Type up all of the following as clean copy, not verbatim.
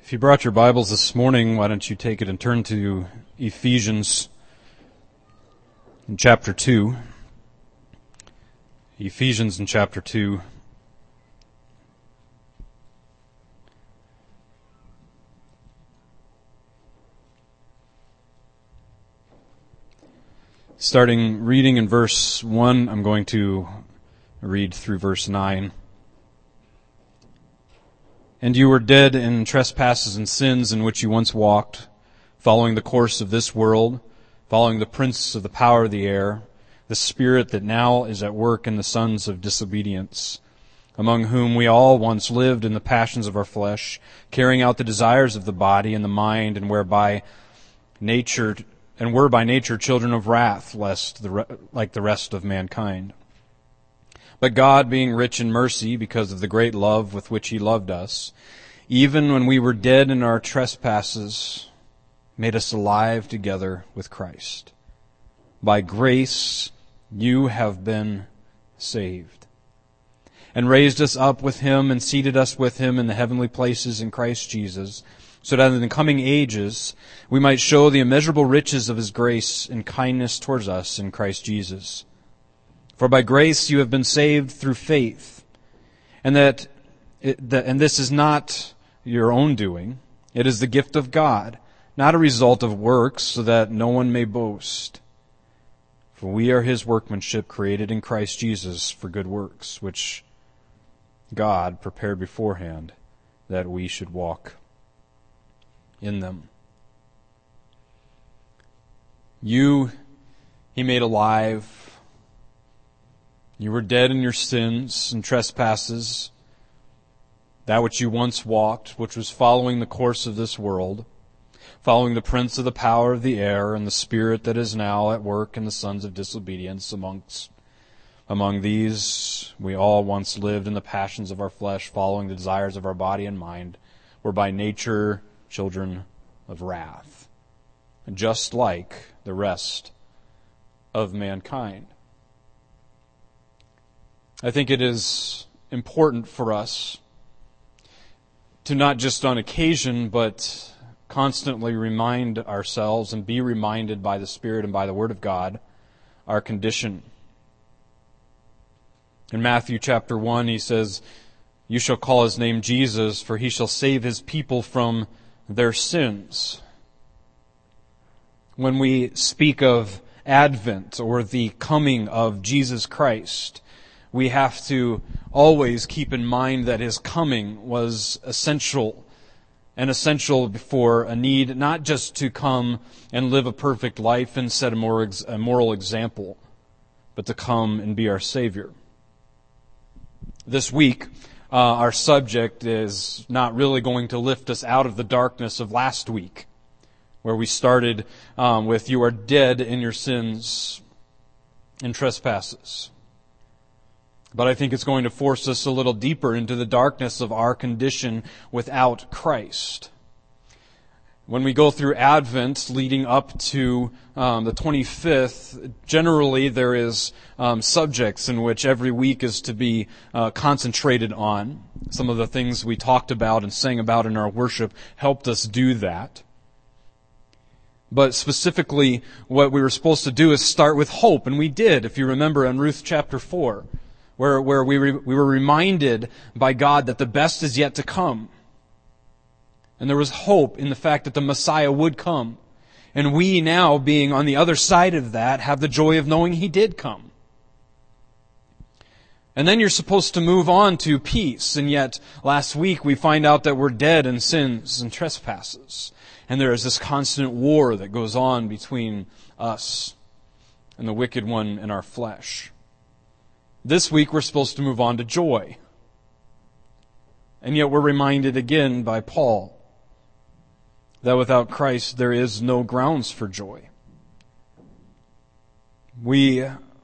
If you brought your Bibles this morning, why don't you take it and turn to Ephesians in chapter 2. Ephesians in chapter 2. Starting reading in verse 1, I'm going to read through verse 9. And you were dead in trespasses and sins in which you once walked, following the course of this world, following the prince of the power of the air, the spirit that now is at work in the sons of disobedience, among whom we all once lived in the passions of our flesh, carrying out the desires of the body and the mind, and were by nature children of wrath, like the rest of mankind. But God, being rich in mercy, because of the great love with which He loved us, even when we were dead in our trespasses, made us alive together with Christ. By grace you have been saved, and raised us up with Him and seated us with Him in the heavenly places in Christ Jesus, so that in the coming ages we might show the immeasurable riches of His grace and kindness towards us in Christ Jesus. For by grace you have been saved through faith, and this is not your own doing. It is the gift of God, not a result of works, so that no one may boast. For we are His workmanship, created in Christ Jesus for good works, which God prepared beforehand that we should walk in them. You He made alive. You were dead in your sins and trespasses, that which you once walked, which was following the course of this world, following the prince of the power of the air and the spirit that is now at work in the sons of disobedience. Among these we all once lived in the passions of our flesh, following the desires of our body and mind, were by nature children of wrath, just like the rest of mankind. I think it is important for us to not just on occasion, but constantly remind ourselves and be reminded by the Spirit and by the Word of God our condition. In Matthew chapter 1, He says, "You shall call His name Jesus, for He shall save His people from their sins." When we speak of Advent or the coming of Jesus Christ, we have to always keep in mind that His coming was essential for a need not just to come and live a perfect life and set a moral example, but to come and be our Savior. This week, our subject is not really going to lift us out of the darkness of last week, where we started with "You are dead in your sins and trespasses." But I think it's going to force us a little deeper into the darkness of our condition without Christ. When we go through Advent leading up to the 25th, generally there is subjects in which every week is to be concentrated on. Some of the things we talked about and sang about in our worship helped us do that. But specifically, what we were supposed to do is start with hope, and we did, if you remember, in Ruth chapter 4. Where we were reminded by God that the best is yet to come. And there was hope in the fact that the Messiah would come. And we now, being on the other side of that, have the joy of knowing He did come. And then you're supposed to move on to peace. And yet, last week we find out that we're dead in sins and trespasses. And there is this constant war that goes on between us and the wicked one in our flesh. This week we're supposed to move on to joy. And yet we're reminded again by Paul that without Christ there is no grounds for joy. We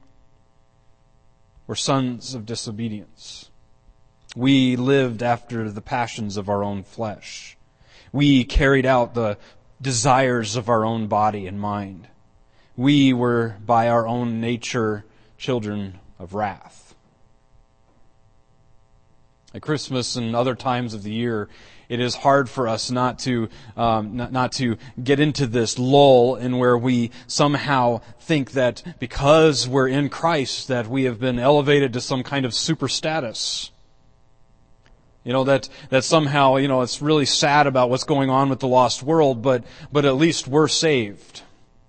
were sons of disobedience. We lived after the passions of our own flesh. We carried out the desires of our own body and mind. We were by our own nature children of wrath. At Christmas and other times of the year, it is hard for us not to get into this lull in where we somehow think that because we're in Christ that we have been elevated to some kind of super status. That somehow, it's really sad about what's going on with the lost world, but at least we're saved.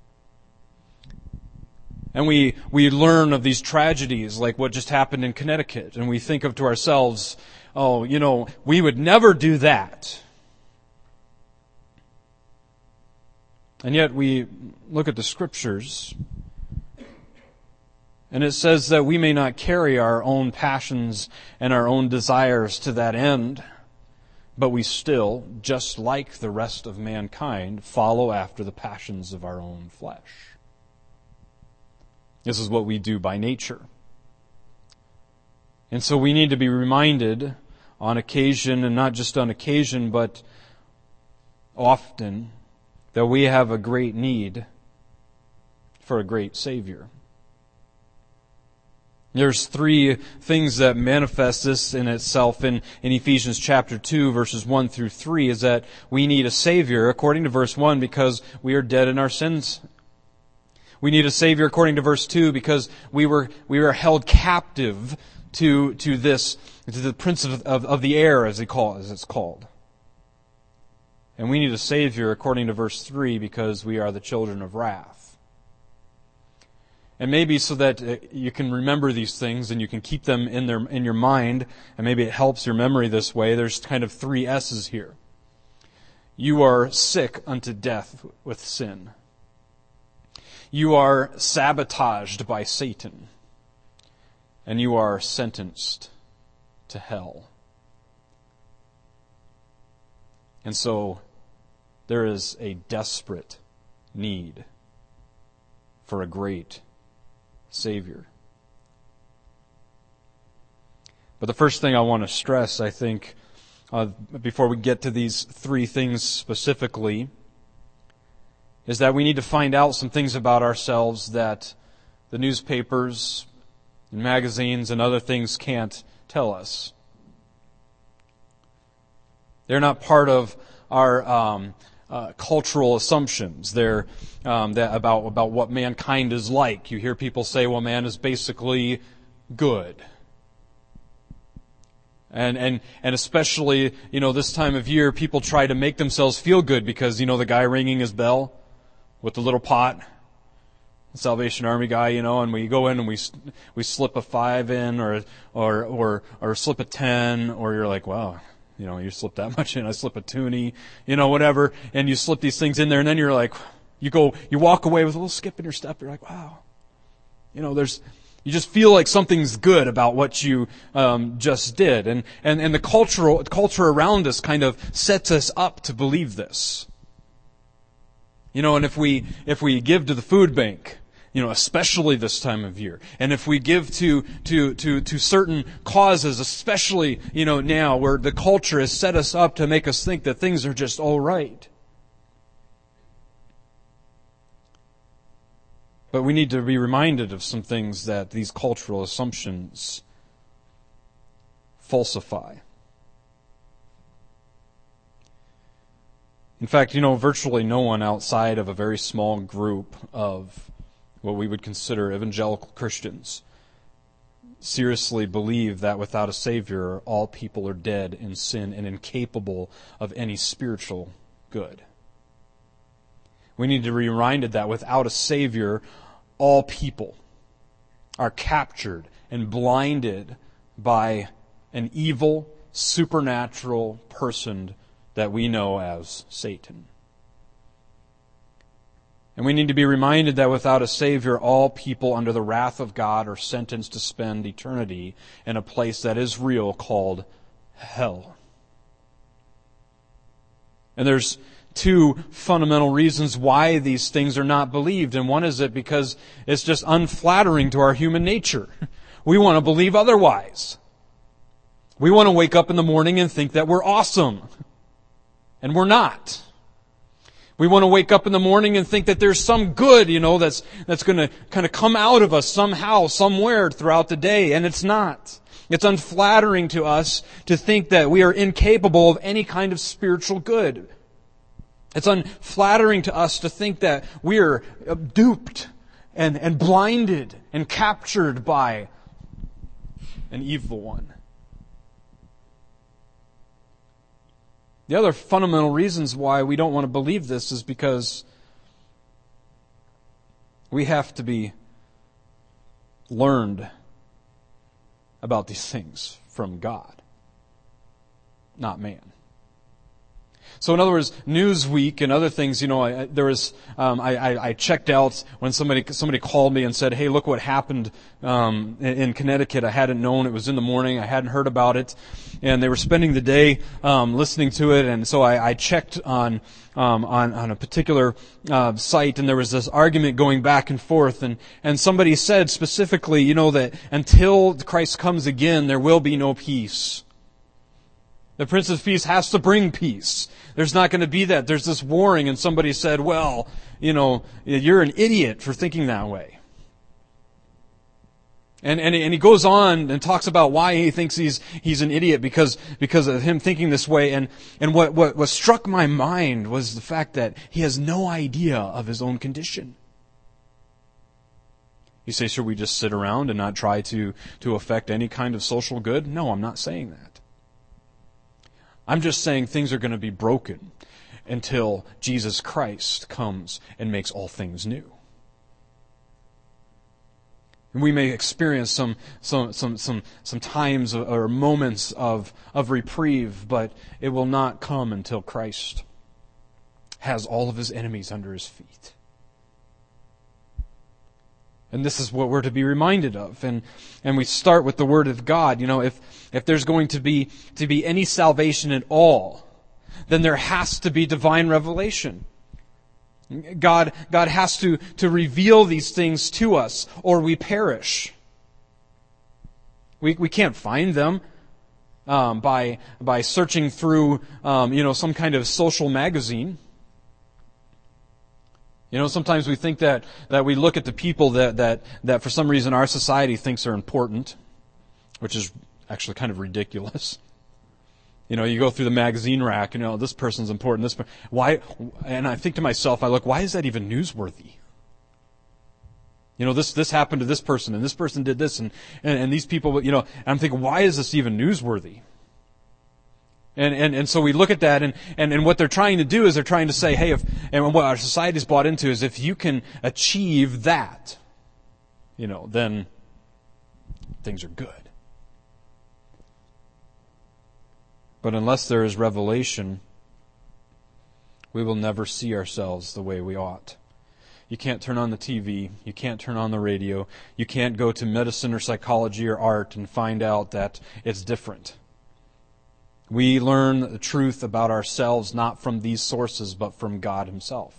And we learn of these tragedies like what just happened in Connecticut, and we think of to ourselves, we would never do that. And yet we look at the Scriptures, and it says that we may not carry our own passions and our own desires to that end, but we still, just like the rest of mankind, follow after the passions of our own flesh. This is what we do by nature. And so we need to be reminded on occasion, and not just on occasion, but often, that we have a great need for a great Savior. There's three things that manifest this in itself in Ephesians chapter 2, verses 1 through 3, is that we need a Savior, according to verse 1, because we are dead in our sins. We need a Savior, according to verse 2, because we were held captive to the prince of the air, as it's called. And we need a Savior, according to verse 3, because we are the children of wrath. And maybe so that you can remember these things and you can keep them in your mind, and maybe it helps your memory this way, there's kind of three S's here. You are sick unto death with sin. You are sabotaged by Satan. And you are sentenced to hell. And so there is a desperate need for a great Savior. But the first thing I want to stress, I think, before we get to these three things specifically, is that we need to find out some things about ourselves that the newspapers and magazines and other things can't tell us. They're not part of our cultural assumptions. They're about what mankind is like. You hear people say, well, man is basically good. And especially, this time of year, people try to make themselves feel good because, the guy ringing his bell with the little pot, the Salvation Army guy, and we go in and we slip a 5 in or slip a 10, or you're like, wow, you slip that much in, I slip a toonie, whatever, and you slip these things in there, and then you're like, you walk away with a little skip in your step, you're like, wow, you just feel like something's good about what you just did. And the culture around us kind of sets us up to believe this. And if we give to the food bank, especially this time of year, and if we give to certain causes, especially, now where the culture has set us up to make us think that things are just all right. But we need to be reminded of some things that these cultural assumptions falsify. In fact, virtually no one outside of a very small group of what we would consider evangelical Christians seriously believe that without a Savior, all people are dead in sin and incapable of any spiritual good. We need to be reminded that without a Savior, all people are captured and blinded by an evil, supernatural person that we know as Satan. And we need to be reminded that without a Savior, all people under the wrath of God are sentenced to spend eternity in a place that is real called hell. And there's two fundamental reasons why these things are not believed. And one is that because it's just unflattering to our human nature. We want to believe otherwise. We want to wake up in the morning and think that we're awesome. And we're not. We want to wake up in the morning and think that there's some good, that's going to kind of come out of us somehow, somewhere throughout the day. And it's not. It's unflattering to us to think that we are incapable of any kind of spiritual good. It's unflattering to us to think that we are duped and blinded and captured by an evil one. The other fundamental reasons why we don't want to believe this is because we have to be learned about these things from God, not man. So in other words, Newsweek and other things, I checked out when somebody called me and said, "Hey, look what happened in Connecticut. I hadn't known. It was in the morning. I hadn't heard about it." And they were spending the day listening to it, and so I checked on a particular site, and there was this argument going back and forth, and somebody said specifically, that until Christ comes again, there will be no peace. The Prince of Peace has to bring peace. There's not going to be that. There's this warring, and somebody said, "Well, you're an idiot for thinking that way." And he goes on and talks about why he thinks he's an idiot because of him thinking this way. And what struck my mind was the fact that he has no idea of his own condition. You say, should we just sit around and not try to affect any kind of social good? No, I'm not saying that. I'm just saying things are going to be broken until Jesus Christ comes and makes all things new. And we may experience some times or moments of reprieve, but it will not come until Christ has all of his enemies under his feet. And this is what we're to be reminded of. And we start with the Word of God. If there's going to be any salvation at all, then there has to be divine revelation. God has to reveal these things to us, or we perish. We can't find them by searching through some kind of social magazine. Sometimes we think that we look at the people that for some reason our society thinks are important, which is actually kind of ridiculous. You go through the magazine rack, this person's important, why? And I think to myself, why is that even newsworthy? This happened to this person, and this person did this, and these people, and I'm thinking, why is this even newsworthy? And so we look at that, and what they're trying to do is they're trying to say, hey, and what our society's bought into is if you can achieve that, then things are good. But unless there is revelation, we will never see ourselves the way we ought. You can't turn on the TV. You can't turn on the radio. You can't go to medicine or psychology or art and find out that it's different. We learn the truth about ourselves not from these sources, but from God Himself.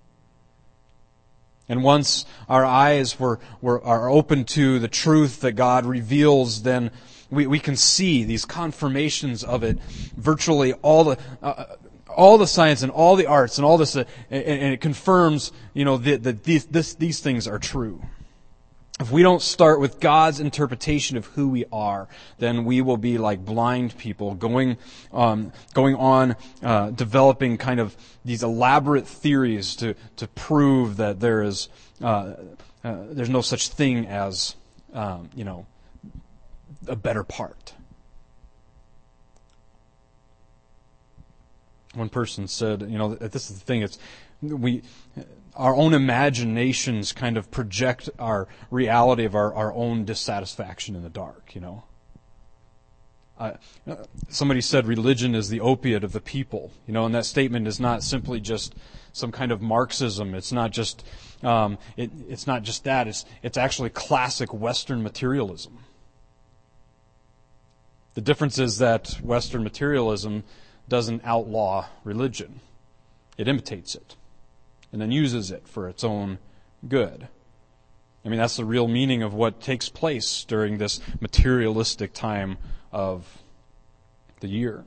And once our eyes are open to the truth that God reveals, then we can see these confirmations of it. Virtually all the science and all the arts and all this, and it confirms, that these things are true. If we don't start with God's interpretation of who we are, then we will be like blind people going on developing kind of these elaborate theories to prove that there's no such thing as a better part. One person said, this is the thing, our own imaginations kind of project our reality of our own dissatisfaction in the dark, Somebody said religion is the opiate of the people, and that statement is not simply just some kind of Marxism. It's not just, it's not just that. It's actually classic Western materialism. The difference is that Western materialism doesn't outlaw religion. It imitates it and then uses it for its own good. That's the real meaning of what takes place during this materialistic time of the year.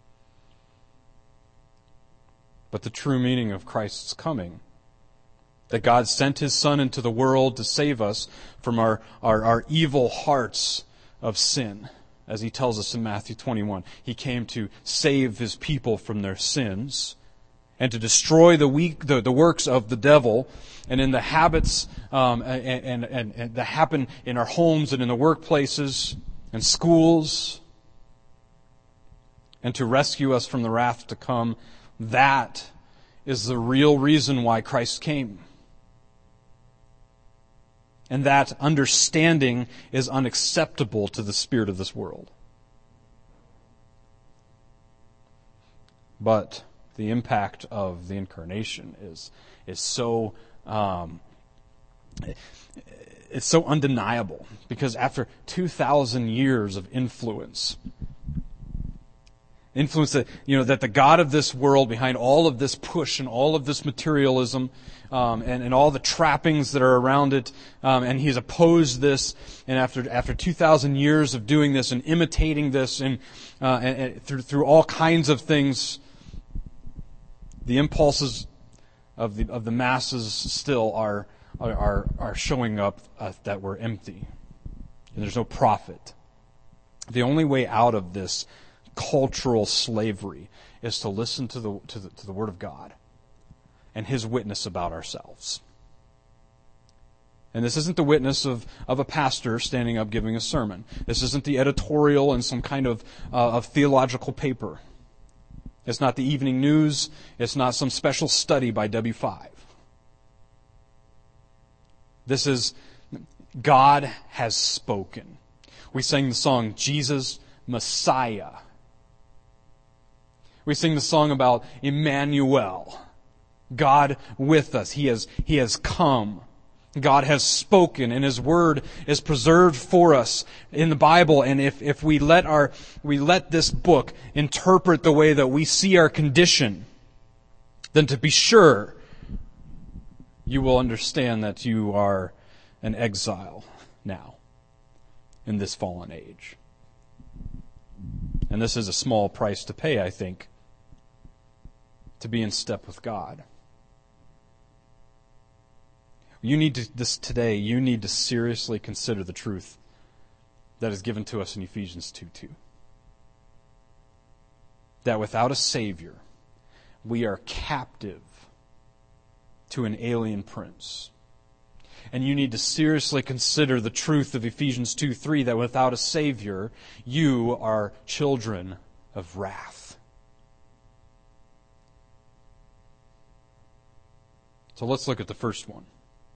But the true meaning of Christ's coming, that God sent His Son into the world to save us from our evil hearts of sin, as he tells us in Matthew 21. He came to save his people from their sins and to destroy the works of the devil, and in the habits and that happen in our homes and in the workplaces and schools, and to rescue us from the wrath to come. That is the real reason why Christ came. And that understanding is unacceptable to the spirit of this world. But the impact of the incarnation is so it's so undeniable, because after 2,000 years of influence that the God of this world, behind all of this push and all of this materialism, and all the trappings that are around it, and he's opposed this, and after 2,000 years of doing this and imitating this, and through all kinds of things, the impulses of the masses still are showing up that we're empty, and there's no profit. The only way out of this cultural slavery is to listen to the Word of God and His witness about ourselves. And this isn't the witness of a pastor standing up giving a sermon. This isn't the editorial in some kind of theological paper. It's not the evening news. It's not some special study by W5. This is God has spoken. We sang the song, Jesus Messiah. We sing the song about Emmanuel, God with us. He has come. God has spoken, and His Word is preserved for us in the Bible. And if we let this book interpret the way that we see our condition, then to be sure, you will understand that you are an exile now in this fallen age. And this is a small price to pay, I think, to be in step with God. You need to seriously consider the truth that is given to us in Ephesians 2:2. That without a Savior, we are captive to an alien prince. And you need to seriously consider the truth of Ephesians 2:3, that without a Savior, you are children of wrath. So let's look at the first one.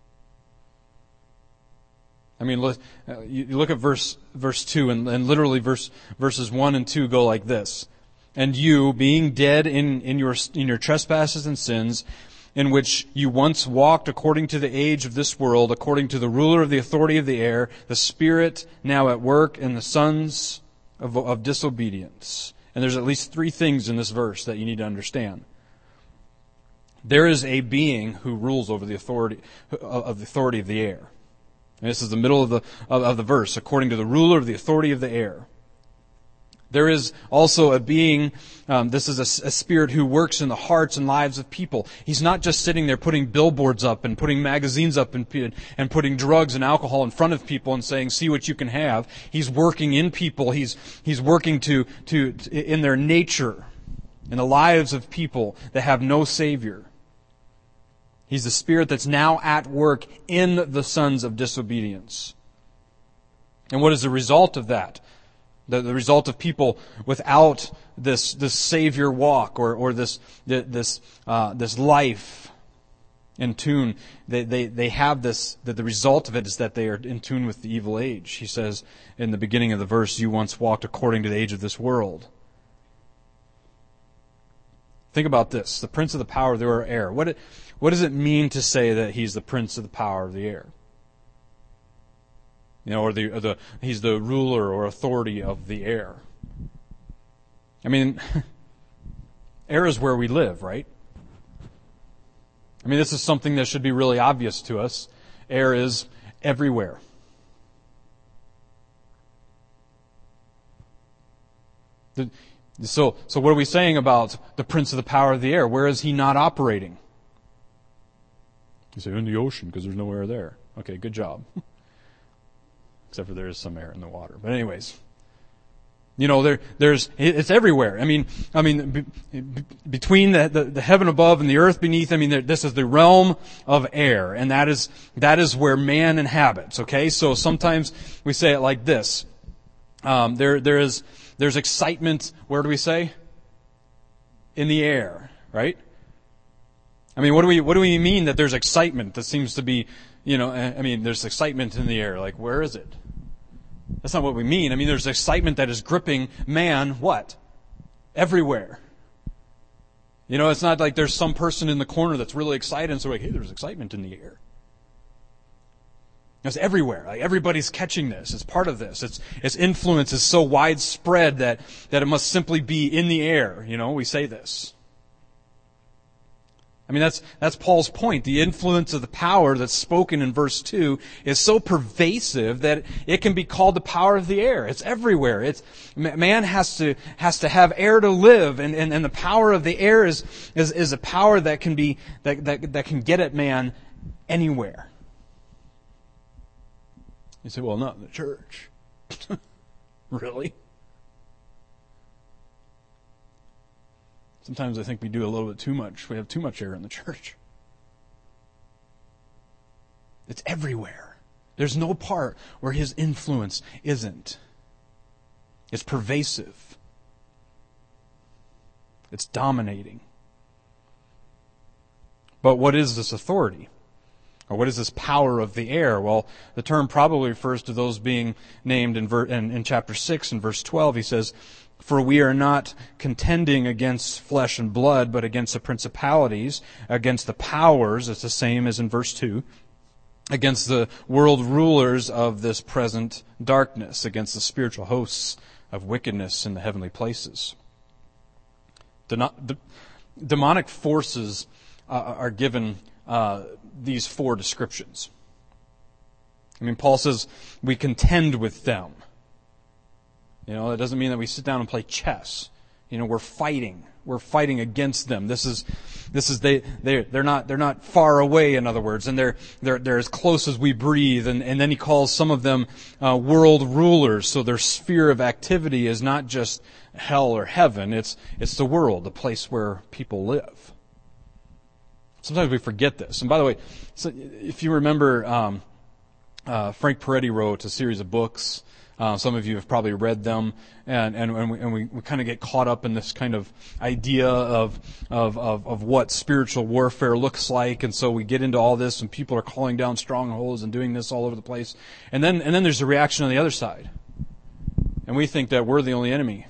I mean, you look at verse 2, and literally verses 1 and 2 go like this. And you, being dead in your trespasses and sins, in which you once walked according to the age of this world, according to the ruler of the authority of the air, the Spirit now at work in the sons of disobedience. And there's at least 3 things in this verse that you need to understand. There is a being who rules over the authority of the air. And this is the middle of the verse, according to the ruler of the authority of the air. There is also a being, this is a spirit who works in the hearts and lives of people. He's not just sitting there putting billboards up and putting magazines up and putting drugs and alcohol in front of people and saying, see what you can have. He's working in people. He's working to in their nature, in the lives of people that have no Savior. He's the Spirit that's now at work in the sons of disobedience. And what is the result of that? The result of people without this Savior walk or this life in tune, they have this, that the result of it is that they are in tune with the evil age. He says in the beginning of the verse, you once walked according to the age of this world. Think about this, the prince of the power of the air. What does it mean to say that he's the prince of the power of the air? You know, or he's the ruler or authority of the air. I mean, air is where we live, right? I mean, this is something that should be really obvious to us. Air is everywhere. So what are we saying about the prince of the power of the air? Where is he not operating? You say, in the ocean, because there's no air there. Okay, good job. Except for there is some air in the water. But anyways, It's everywhere. Between the heaven above and the earth beneath, this is the realm of air, and that is where man inhabits, okay? So sometimes we say it like this. There's excitement, where do we say? In the air, right? What do we mean that there's excitement? That seems to be, there's excitement in the air. Like, where is it? That's not what we mean. There's excitement that is gripping man, what? Everywhere. It's not like there's some person in the corner that's really excited and so like, hey, there's excitement in the air. It's everywhere. Like, everybody's catching this. It's part of this. Its influence is so widespread that it must simply be in the air. We say this. That's Paul's point. The influence of the power that's spoken in verse 2 is so pervasive that it can be called the power of the air. It's everywhere. Man has to have air to live, and the power of the air is a power that can be that can get at man anywhere. You say, well, not in the church. Really? Sometimes I think we do a little bit too much. We have too much air in the church. It's everywhere. There's no part where his influence isn't. It's pervasive. It's dominating. But what is this authority? Or what is this power of the air? Well, the term probably refers to those being named in chapter 6 and verse 12. He says, "For we are not contending against flesh and blood, but against the principalities, against the powers," it's the same as in verse 2, "against the world rulers of this present darkness, against the spiritual hosts of wickedness in the heavenly places." Demonic forces are given these four descriptions. Paul says we contend with them. It doesn't mean that we sit down and play chess. We're fighting. We're fighting against them. They're not far away, in other words, and they're as close as we breathe. And then he calls some of them world rulers. So their sphere of activity is not just hell or heaven. It's the world, the place where people live. Sometimes we forget this. And by the way, if you remember, Frank Peretti wrote a series of books. Some of you have probably read them, and we kind of get caught up in this kind of idea of what spiritual warfare looks like, and so we get into all this, and people are calling down strongholds and doing this all over the place, and then there's a reaction on the other side, and we think that we're the only enemy,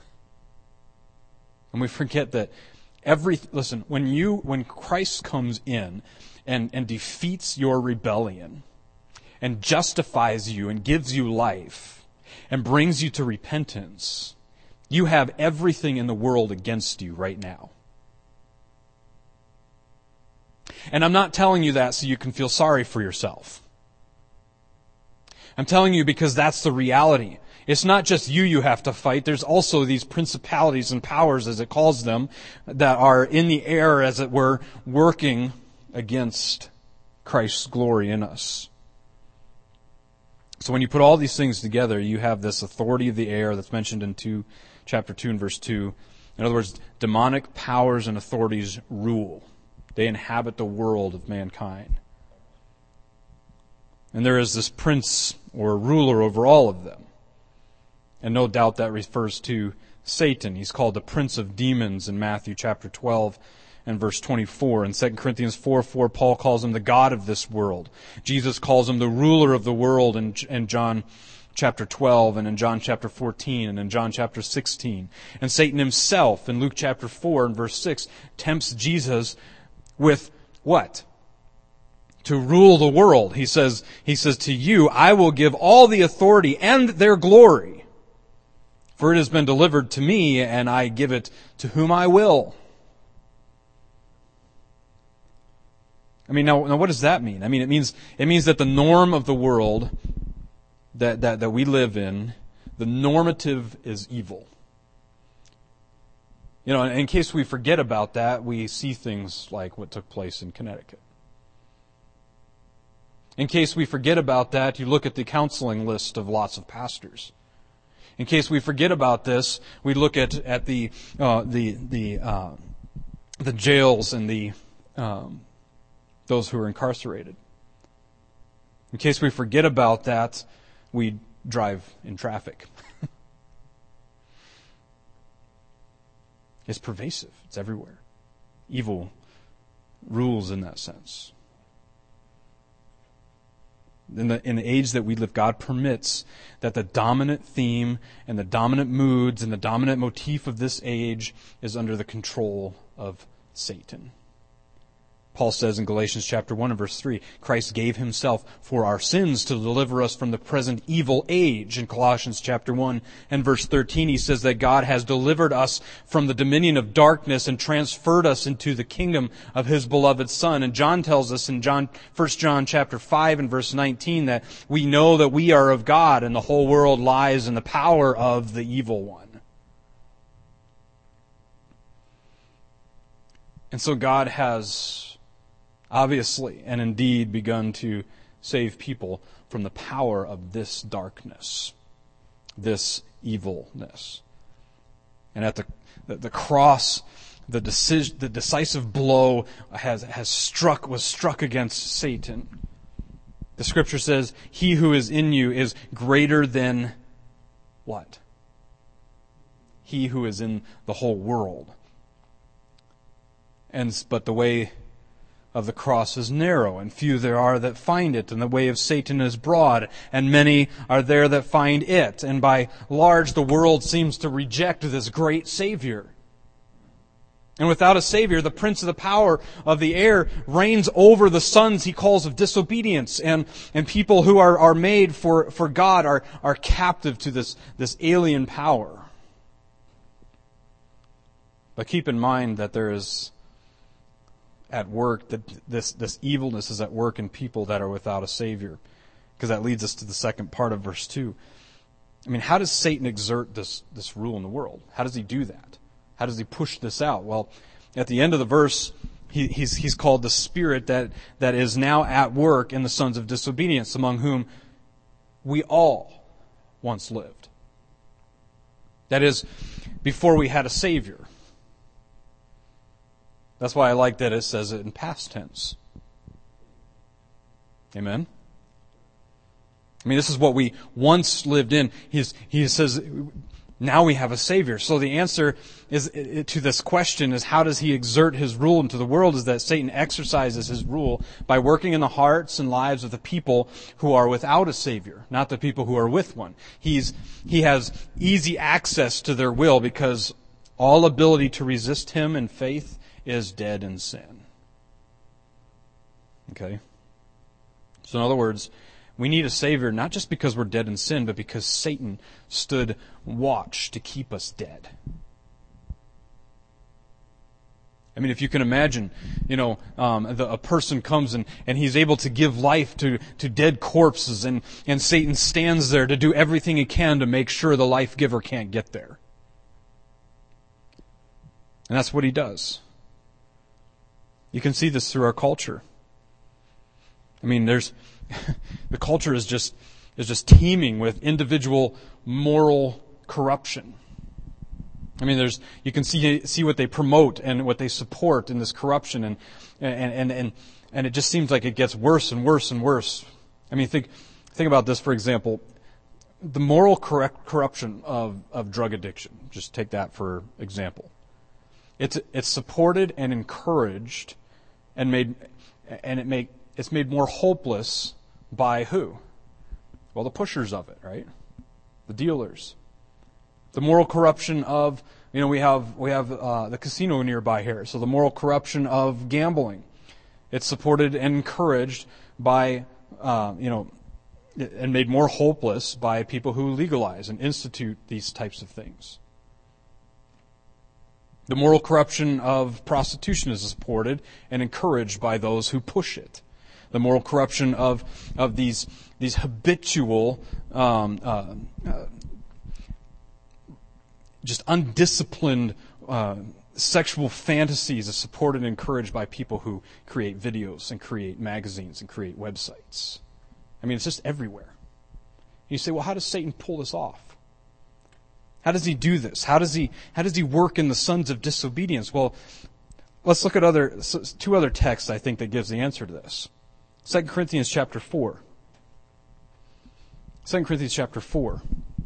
and we forget that listen, when Christ comes in and defeats your rebellion, and justifies you and gives you life and brings you to repentance, you have everything in the world against you right now. And I'm not telling you that so you can feel sorry for yourself. I'm telling you because that's the reality. It's not just you have to fight. There's also these principalities and powers, as it calls them, that are in the air, as it were, working against Christ's glory in us. So when you put all these things together, you have this authority of the air that's mentioned in chapter 2 and verse 2. In other words, demonic powers and authorities rule. They inhabit the world of mankind. And there is this prince or ruler over all of them. And no doubt that refers to Satan. He's called the prince of demons in Matthew chapter 12 and verse 24. In 2 Corinthians 4:4, Paul calls him the god of this world. Jesus calls him the ruler of the world in John chapter 12 and in John chapter 14 and in John chapter 16. And Satan himself in Luke chapter 4 and verse 6 tempts Jesus with what? To rule the world. He says to you, I will give all the authority and their glory. For it has been delivered to me, and I give it to whom I will. Now what does that mean? It means that the norm of the world that we live in, the normative is evil. In case we forget about that, we see things like what took place in Connecticut. In case we forget about that, you look at the counseling list of lots of pastors. In case we forget about this, we look at the jails and the those who are incarcerated. In case we forget about that, we drive in traffic. It's pervasive. It's everywhere. Evil rules in that sense. In the age that we live, God permits that the dominant theme and the dominant moods and the dominant motif of this age is under the control of Satan. Paul says in Galatians chapter 1 and verse 3, Christ gave himself for our sins to deliver us from the present evil age. In Colossians chapter 1 and verse 13, he says that God has delivered us from the dominion of darkness and transferred us into the kingdom of his beloved Son. And John tells us in 1 John chapter 5 and verse 19 that we know that we are of God and the whole world lies in the power of the evil one. And so God has obviously and indeed begun to save people from the power of this darkness, this evilness. And at the cross, the decisive blow was struck against Satan. The scripture says, he who is in you is greater than what? He who is in the whole world. But the way of the cross is narrow, and few there are that find it, and the way of Satan is broad, and many are there that find it. And by large, the world seems to reject this great Savior. And without a Savior, the prince of the power of the air reigns over the sons he calls of disobedience, and people who are made for God are captive to this alien power. But keep in mind that there is at work, that this evilness is at work in people that are without a Savior. Because that leads us to the second part of verse 2. I mean, how does Satan exert this rule in the world? How does he do that? How does he push this out? Well, at the end of the verse, he's called the spirit that is now at work in the sons of disobedience, among whom we all once lived. That is, before we had a Savior. That's why I like that it says it in past tense. Amen? I mean, this is what we once lived in. He says, now we have a Savior. So the answer to this question is, how does he exert his rule into the world? Is that Satan exercises his rule by working in the hearts and lives of the people who are without a Savior, not the people who are with one. He has easy access to their will because all ability to resist him in faith is dead in sin. Okay? So in other words, we need a Savior not just because we're dead in sin, but because Satan stood watch to keep us dead. I mean, if you can imagine, a person comes and he's able to give life to dead corpses, and Satan stands there to do everything he can to make sure the life giver can't get there. And that's what he does. You can see this through our culture. I mean, the culture is just teeming with individual moral corruption. I mean, you can see what they promote and what they support in this corruption, and it just seems like it gets worse and worse and worse. I mean, think about this, for example, the moral corruption of drug addiction. Just take that for example. It's supported and encouraged it's made more hopeless by who? Well, the pushers of it, right? The dealers. The moral corruption of, we have the casino nearby here, so the moral corruption of gambling. It's supported and encouraged by, and made more hopeless by people who legalize and institute these types of things. The moral corruption of prostitution is supported and encouraged by those who push it. The moral corruption of these habitual, just undisciplined sexual fantasies is supported and encouraged by people who create videos and create magazines and create websites. I mean, it's just everywhere. You say, well, how does Satan pull this off? How does he do this? How does he work in the sons of disobedience? Well, let's look at two other texts, I think, that gives the answer to this. 2 Corinthians chapter 4. 2 Corinthians chapter 4.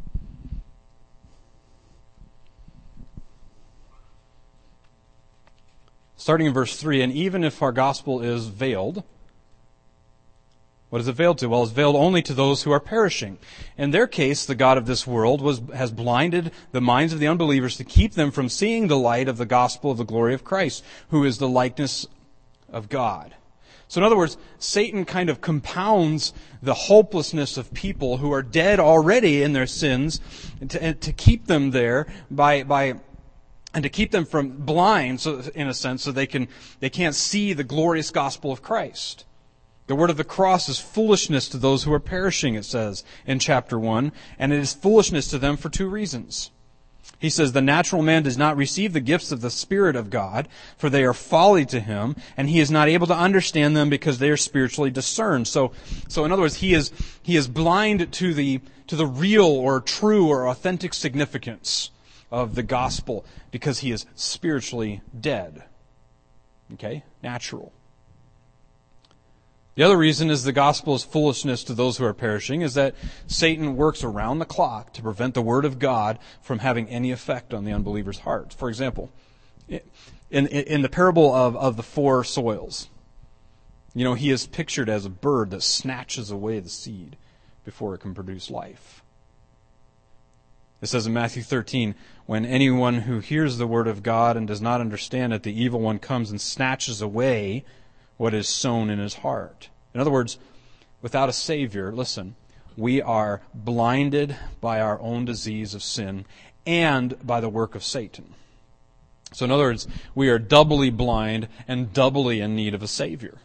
Starting in verse 3, and even if our gospel is veiled, what is it veiled to? Well, it's veiled only to those who are perishing. In their case, the God of this world has blinded the minds of the unbelievers to keep them from seeing the light of the gospel of the glory of Christ, who is the likeness of God. So in other words, Satan kind of compounds the hopelessness of people who are dead already in their sins to keep them there and to keep them from blind, so in a sense, so they can't see the glorious gospel of Christ. The word of the cross is foolishness to those who are perishing, it says in chapter 1, and it is foolishness to them for two reasons. He says, the natural man does not receive the gifts of the Spirit of God, for they are folly to him, and he is not able to understand them because they are spiritually discerned. So in other words, he is blind to the real or true or authentic significance of the gospel because he is spiritually dead. Okay? Natural. The other reason is the gospel is foolishness to those who are perishing is that Satan works around the clock to prevent the word of God from having any effect on the unbeliever's heart. For example, in the parable of the four soils, he is pictured as a bird that snatches away the seed before it can produce life. It says in Matthew 13, when anyone who hears the word of God and does not understand it, the evil one comes and snatches away what is sown in his heart. In other words, without a Savior, listen, we are blinded by our own disease of sin and by the work of Satan. So in other words, we are doubly blind and doubly in need of a Savior.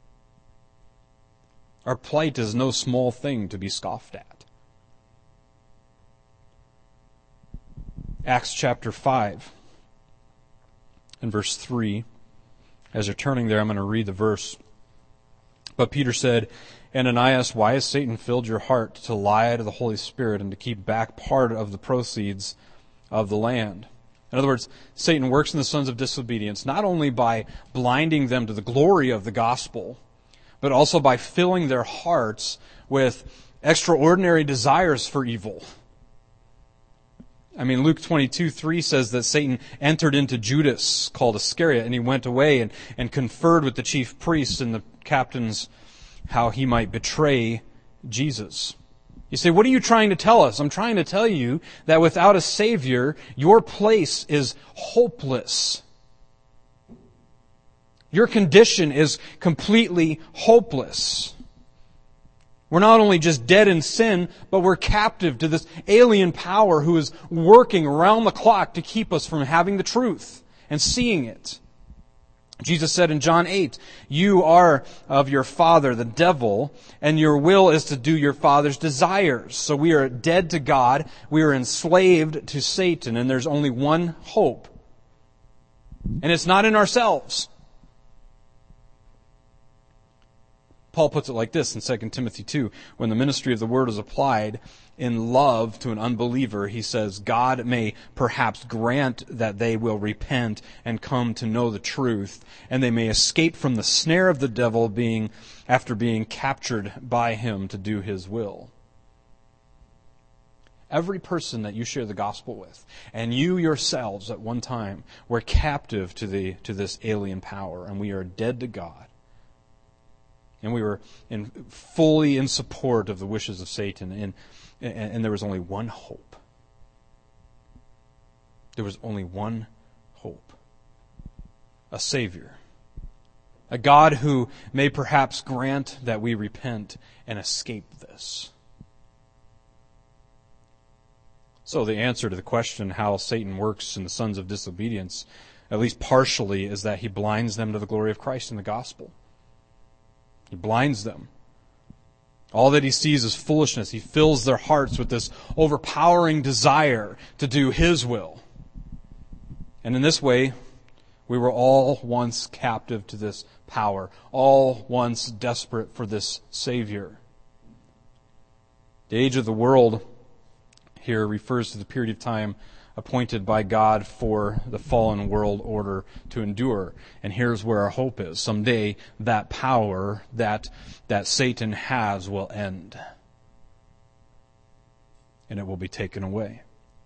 Our plight is no small thing to be scoffed at. Acts chapter 5 and verse 3. As you're turning there, I'm going to read the verse. But Peter said, Ananias, why has Satan filled your heart to lie to the Holy Spirit and to keep back part of the proceeds of the land? In other words, Satan works in the sons of disobedience not only by blinding them to the glory of the gospel, but also by filling their hearts with extraordinary desires for evil. I mean, Luke 22:3 says that Satan entered into Judas, called Iscariot, and he went away and conferred with the chief priests and the captains how he might betray Jesus. You say, what are you trying to tell us? I'm trying to tell you that without a Savior, your place is hopeless. Your condition is completely hopeless. We're not only just dead in sin, but we're captive to this alien power who is working around the clock to keep us from having the truth and seeing it. Jesus said in John 8, you are of your father, the devil, and your will is to do your father's desires. So we are dead to God, we are enslaved to Satan, and there's only one hope. And it's not in ourselves. Paul puts it like this in 2 Timothy 2. When the ministry of the word is applied in love to an unbeliever, he says, God may perhaps grant that they will repent and come to know the truth, and they may escape from the snare of the devil after being captured by him to do his will. Every person that you share the gospel with, and you yourselves at one time were captive to this alien power, and we are dead to God. And we were fully in support of the wishes of Satan. And there was only one hope. There was only one hope. A Savior. A God who may perhaps grant that we repent and escape this. So the answer to the question how Satan works in the sons of disobedience, at least partially, is that he blinds them to the glory of Christ in the gospel. He blinds them. All that he sees is foolishness. He fills their hearts with this overpowering desire to do his will. And in this way, we were all once captive to this power, all once desperate for this Savior. The age of the world here refers to the period of time appointed by God for the fallen world order to endure. And here's where our hope is. Someday that power that Satan has will end. And it will be taken away.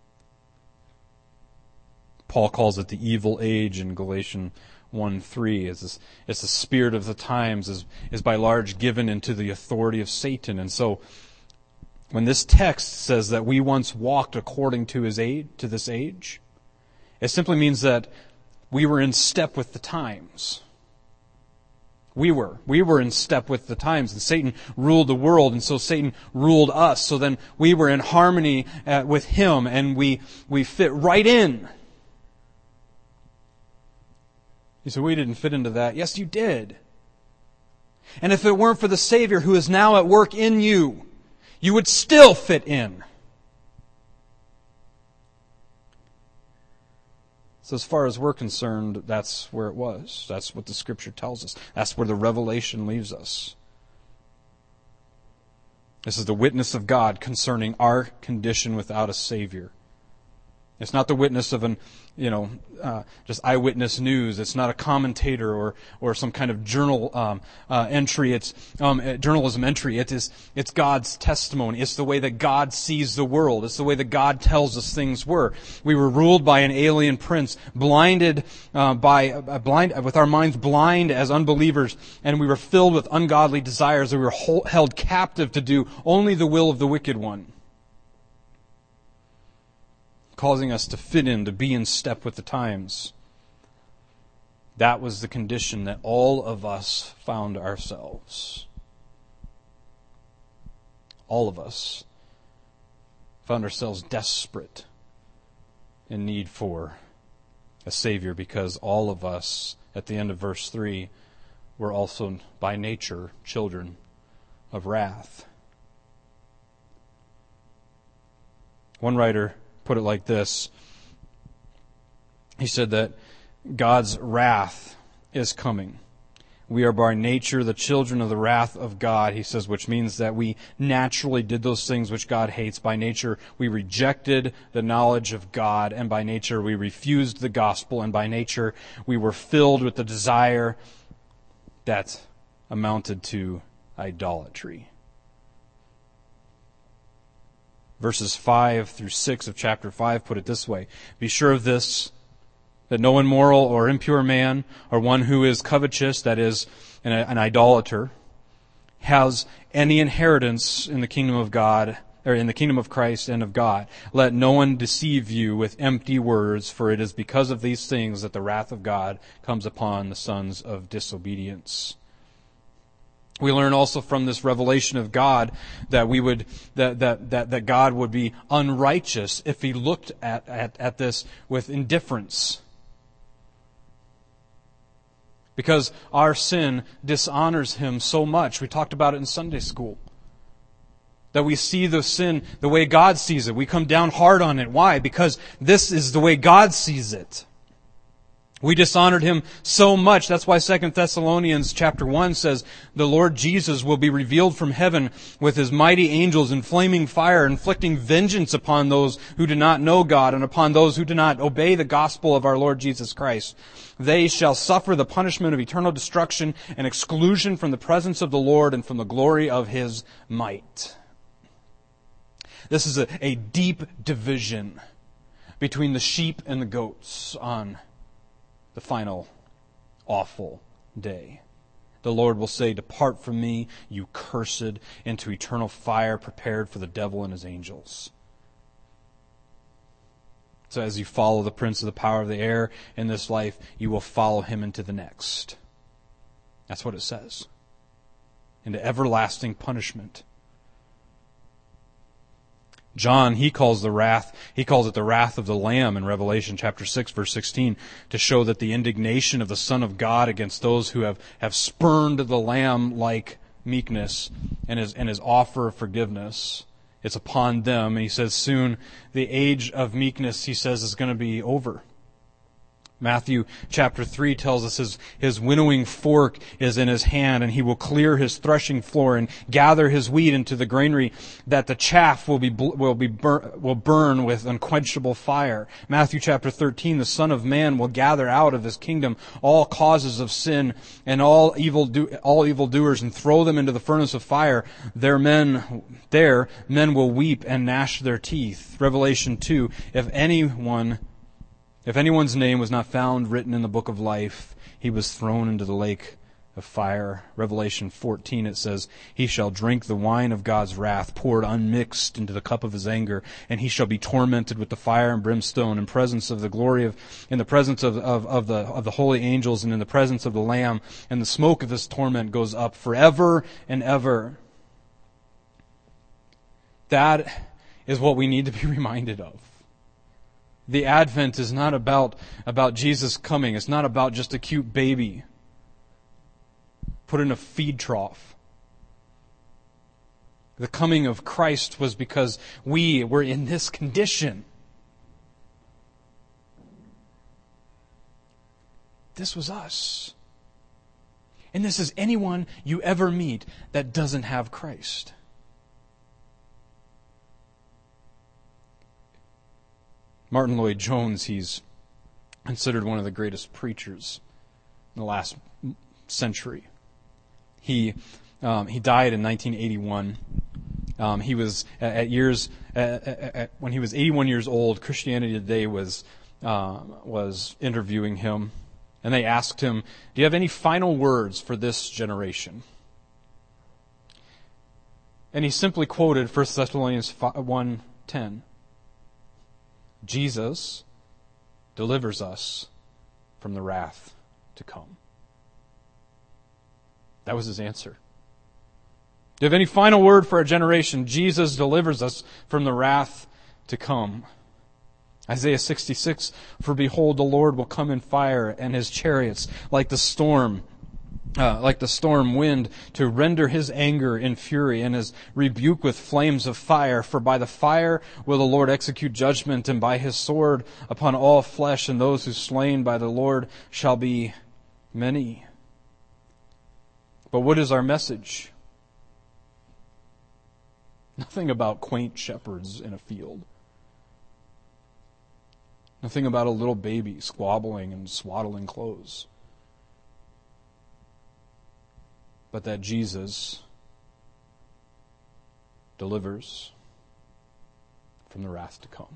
Paul calls it the evil age in Galatians 1:3. It's the spirit of the times is by large given into the authority of Satan. And so when this text says that we once walked according to this age, it simply means that we were in step with the times. We were in step with the times, and Satan ruled the world, and so Satan ruled us. So then we were in harmony with him, and we fit right in. You say, we didn't fit into that. Yes, you did. And if it weren't for the Savior who is now at work in you, you would still fit in. So as far as we're concerned, that's where it was. That's what the Scripture tells us. That's where the revelation leaves us. This is the witness of God concerning our condition without a Savior. It's not the witness of just eyewitness news. It's not a commentator or some kind of journal entry. It's journalism entry. It's God's testimony. It's the way that God sees the world. It's the way that God tells us things were. We were ruled by an alien prince, blinded with our minds blind as unbelievers, and we were filled with ungodly desires. We were held captive to do only the will of the wicked one, causing us to fit in, to be in step with the times. That was the condition that all of us found ourselves. All of us found ourselves desperate in need for a Savior, because all of us, at the end of verse 3, were also by nature children of wrath. One writer put it like this. He said that God's wrath is coming. We are by nature the children of the wrath of God, he says, which means that we naturally did those things which God hates. By nature, we rejected the knowledge of God, and by nature, we refused the gospel, and by nature, we were filled with the desire that amounted to idolatry. Verses 5 through 6 of chapter 5 put it this way. Be sure of this, that no immoral or impure man, or one who is covetous, that is, an idolater, has any inheritance in the kingdom of God, or in the kingdom of Christ and of God. Let no one deceive you with empty words, for it is because of these things that the wrath of God comes upon the sons of disobedience. We learn also from this revelation of God that that God would be unrighteous if he looked at this with indifference. Because our sin dishonors him so much. We talked about it in Sunday school. That we see the sin the way God sees it. We come down hard on it. Why? Because this is the way God sees it. We dishonored him so much. That's why 2 Thessalonians chapter 1 says, the Lord Jesus will be revealed from heaven with his mighty angels in flaming fire, inflicting vengeance upon those who do not know God and upon those who do not obey the gospel of our Lord Jesus Christ. They shall suffer the punishment of eternal destruction and exclusion from the presence of the Lord and from the glory of his might. This is a deep division between the sheep and the goats on the final awful day. The Lord will say, depart from me, you cursed, into eternal fire prepared for the devil and his angels. So as you follow the prince of the power of the air in this life, you will follow him into the next. That's what it says. Into everlasting punishment. John, he calls it the wrath of the Lamb in Revelation chapter 6, verse 16, to show that the indignation of the Son of God against those who have spurned the Lamb like meekness and his offer of forgiveness, it's upon them. And he says soon the age of meekness, he says, is going to be over. Matthew chapter 3 tells us his winnowing fork is in his hand, and he will clear his threshing floor and gather his wheat into the granary, that the chaff will burn with unquenchable fire. Matthew chapter 13, the Son of Man will gather out of his kingdom all causes of sin and all evildoers and throw them into the furnace of fire. There men will weep and gnash their teeth. Revelation 2, if anyone's name was not found written in the book of life, he was thrown into the lake of fire. Revelation 14, it says, he shall drink the wine of God's wrath, poured unmixed into the cup of his anger, and he shall be tormented with the fire and brimstone in the presence of the holy angels, and in the presence of the Lamb, and the smoke of his torment goes up forever and ever. That is what we need to be reminded of. The Advent is not about Jesus coming. It's not about just a cute baby put in a feed trough. The coming of Christ was because we were in this condition. This was us. And this is anyone you ever meet that doesn't have Christ. Martin Lloyd-Jones, he's considered one of the greatest preachers in the last century. He died in 1981. He was when he was 81 years old. Christianity Today was interviewing him, and they asked him, "Do you have any final words for this generation?" And he simply quoted 1 Thessalonians 1:10. Jesus delivers us from the wrath to come. That was his answer. Do you have any final word for our generation? Jesus delivers us from the wrath to come. Isaiah 66, for behold, the Lord will come in fire, and his chariots like the storm wind, to render his anger in fury and his rebuke with flames of fire. For by the fire will the Lord execute judgment, and by his sword upon all flesh, and those who slain by the Lord shall be many. But what is our message? Nothing about quaint shepherds in a field. Nothing about a little baby squabbling and swaddling clothes. But that Jesus delivers from the wrath to come.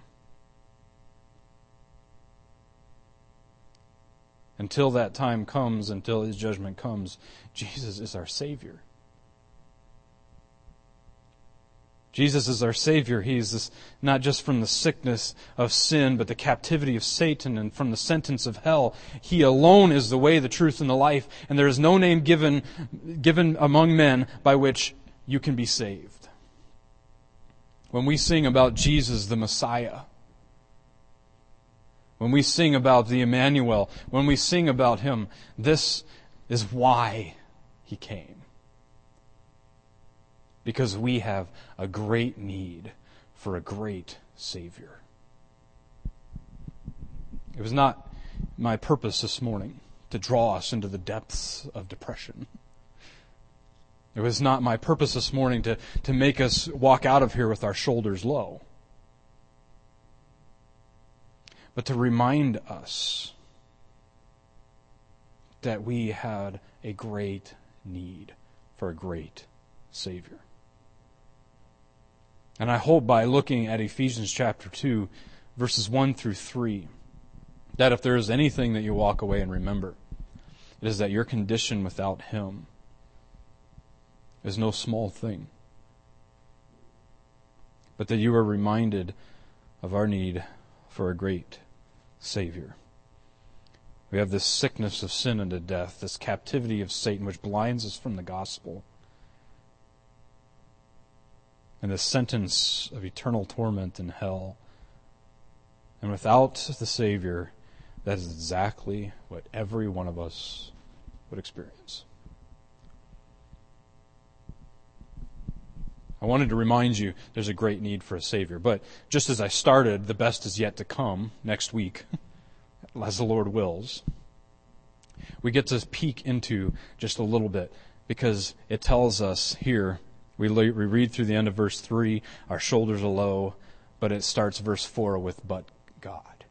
Until that time comes, until his judgment comes, Jesus is our Savior. Jesus is our Savior. He's not just from the sickness of sin, but the captivity of Satan and from the sentence of hell. He alone is the way, the truth, and the life, and there is no name given among men by which you can be saved. When we sing about Jesus the Messiah, when we sing about the Emmanuel, when we sing about him, this is why he came. Because we have a great need for a great Savior. It was not my purpose this morning to draw us into the depths of depression. It was not my purpose this morning to make us walk out of here with our shoulders low. But to remind us that we had a great need for a great Savior. And I hope by looking at Ephesians chapter 2, verses 1 through 3, that if there is anything that you walk away and remember, it is that your condition without him is no small thing. But that you are reminded of our need for a great Savior. We have this sickness of sin unto death, this captivity of Satan which blinds us from the gospel, and the sentence of eternal torment in hell. And without the Savior, that is exactly what every one of us would experience. I wanted to remind you there's a great need for a Savior, but just as I started, the best is yet to come next week. as the Lord wills, we get to peek into just a little bit, because it tells us here, we read through the end of verse 3, our shoulders are low, but it starts verse 4 with, but God.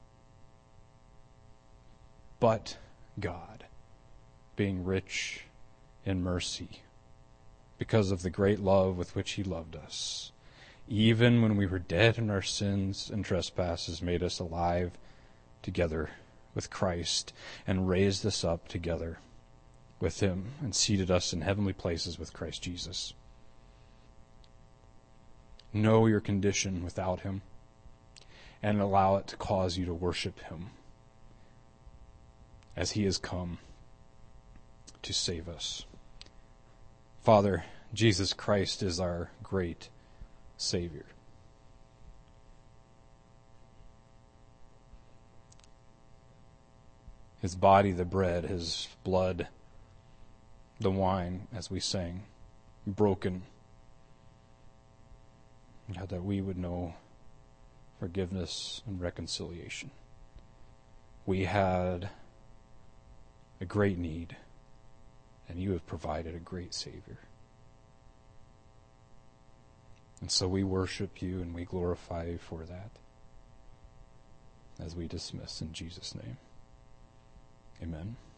But God, being rich in mercy, because of the great love with which he loved us, even when we were dead in our sins and trespasses, made us alive together with Christ, and raised us up together with him, and seated us in heavenly places with Christ Jesus. Know your condition without him, and allow it to cause you to worship him, as he has come to save us. Father, Jesus Christ is our great Savior. His body, the bread, his blood, the wine, as we sang, broken, God, that we would know forgiveness and reconciliation. We had a great need, and you have provided a great Savior. And so we worship you and we glorify you for that, as we dismiss in Jesus' name. Amen.